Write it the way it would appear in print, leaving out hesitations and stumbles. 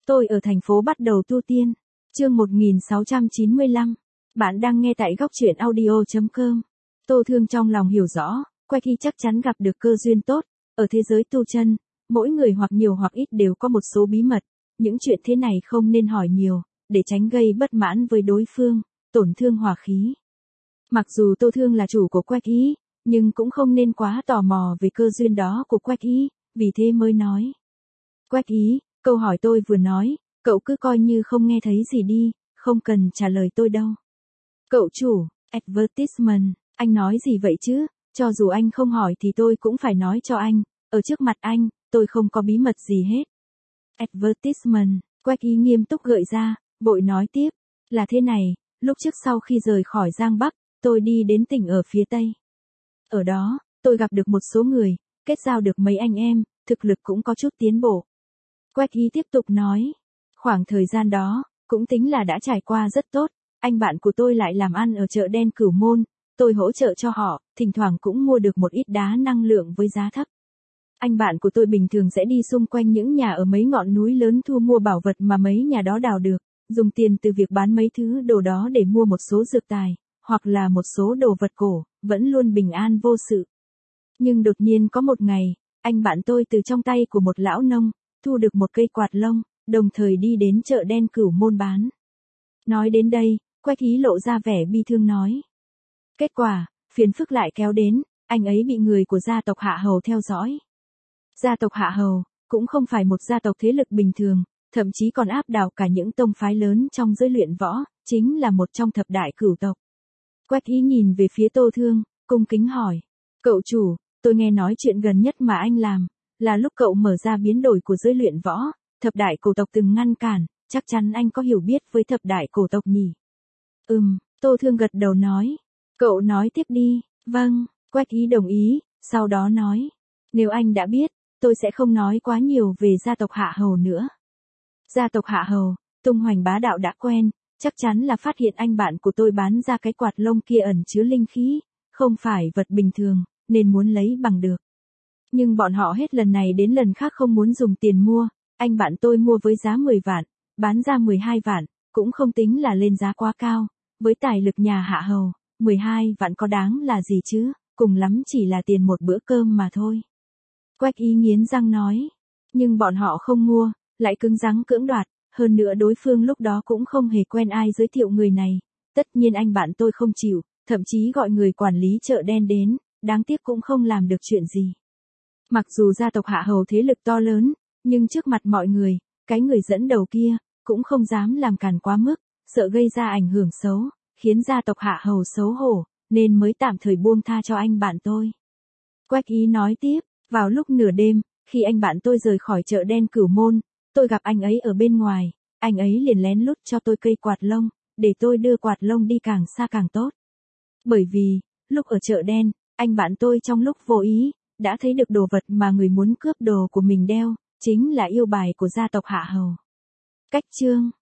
Tôi ở thành phố bắt đầu tu tiên. Chương 1695. Bạn đang nghe tại góc truyện audio.com. Tô Thương trong lòng hiểu rõ, Quách Hy chắc chắn gặp được cơ duyên tốt. Ở thế giới tu chân, mỗi người hoặc nhiều hoặc ít đều có một số bí mật. Những chuyện thế này không nên hỏi nhiều, để tránh gây bất mãn với đối phương, tổn thương hòa khí. Mặc dù Tô Thương là chủ của Quách Hy, nhưng cũng không nên quá tò mò về cơ duyên đó của Quách Hy, vì thế mới nói. Quách Hy, câu hỏi tôi vừa nói, cậu cứ coi như không nghe thấy gì đi, không cần trả lời tôi đâu. Cậu chủ, advertisement, anh nói gì vậy chứ, cho dù anh không hỏi thì tôi cũng phải nói cho anh, ở trước mặt anh, tôi không có bí mật gì hết. Advertisement, Quách Hy nghiêm túc gợi ra, vội nói tiếp, là thế này, lúc trước sau khi rời khỏi Giang Bắc, tôi đi đến tỉnh ở phía Tây. Ở đó, tôi gặp được một số người, kết giao được mấy anh em, thực lực cũng có chút tiến bộ. Quách Hy tiếp tục nói, khoảng thời gian đó, cũng tính là đã trải qua rất tốt, anh bạn của tôi lại làm ăn ở chợ đen Cửu Môn, tôi hỗ trợ cho họ, thỉnh thoảng cũng mua được một ít đá năng lượng với giá thấp. Anh bạn của tôi bình thường sẽ đi xung quanh những nhà ở mấy ngọn núi lớn thu mua bảo vật mà mấy nhà đó đào được, dùng tiền từ việc bán mấy thứ đồ đó để mua một số dược tài, hoặc là một số đồ vật cổ, vẫn luôn bình an vô sự. Nhưng đột nhiên có một ngày, anh bạn tôi từ trong tay của một lão nông, thu được một cây quạt lông, đồng thời đi đến chợ đen Cửu Môn bán. Nói đến đây, Quách Hy lộ ra vẻ bi thương nói. Kết quả, phiền phức lại kéo đến, anh ấy bị người của gia tộc Hạ Hầu theo dõi. Gia tộc Hạ Hầu, cũng không phải một gia tộc thế lực bình thường, thậm chí còn áp đảo cả những tông phái lớn trong giới luyện võ, chính là một trong thập đại cửu tộc. Quách Hy nhìn về phía Tô Thương, cung kính hỏi. Cậu chủ, tôi nghe nói chuyện gần nhất mà anh làm, là lúc cậu mở ra biến đổi của giới luyện võ, thập đại cổ tộc từng ngăn cản, chắc chắn anh có hiểu biết với thập đại cổ tộc nhỉ? Tô Thương gật đầu nói. Cậu nói tiếp đi. Vâng, Quách Hy đồng ý, sau đó nói. Nếu anh đã biết, tôi sẽ không nói quá nhiều về gia tộc Hạ Hầu nữa. Gia tộc Hạ Hầu, tung hoành bá đạo đã quen, chắc chắn là phát hiện anh bạn của tôi bán ra cái quạt lông kia ẩn chứa linh khí, không phải vật bình thường, nên muốn lấy bằng được. Nhưng bọn họ hết lần này đến lần khác không muốn dùng tiền mua, anh bạn tôi mua với giá 10 vạn, bán ra 12 vạn, cũng không tính là lên giá quá cao, với tài lực nhà Hạ Hầu, 12 vạn có đáng là gì chứ, cùng lắm chỉ là tiền một bữa cơm mà thôi. Quách Hy nghiến răng nói, nhưng bọn họ không mua, lại cứng rắn cưỡng đoạt, hơn nữa đối phương lúc đó cũng không hề quen ai giới thiệu người này, tất nhiên anh bạn tôi không chịu, thậm chí gọi người quản lý chợ đen đến, đáng tiếc cũng không làm được chuyện gì. Mặc dù gia tộc Hạ Hầu thế lực to lớn, nhưng trước mặt mọi người, cái người dẫn đầu kia, cũng không dám làm càn quá mức, sợ gây ra ảnh hưởng xấu, khiến gia tộc Hạ Hầu xấu hổ, nên mới tạm thời buông tha cho anh bạn tôi. Quách Hy nói tiếp, vào lúc nửa đêm, khi anh bạn tôi rời khỏi chợ đen Cửu Môn, tôi gặp anh ấy ở bên ngoài, anh ấy liền lén lút cho tôi cây quạt lông, để tôi đưa quạt lông đi càng xa càng tốt. Bởi vì, lúc ở chợ đen, anh bạn tôi trong lúc vô ý, đã thấy được đồ vật mà người muốn cướp đồ của mình đeo, chính là yêu bài của gia tộc Hạ Hầu. Cách chương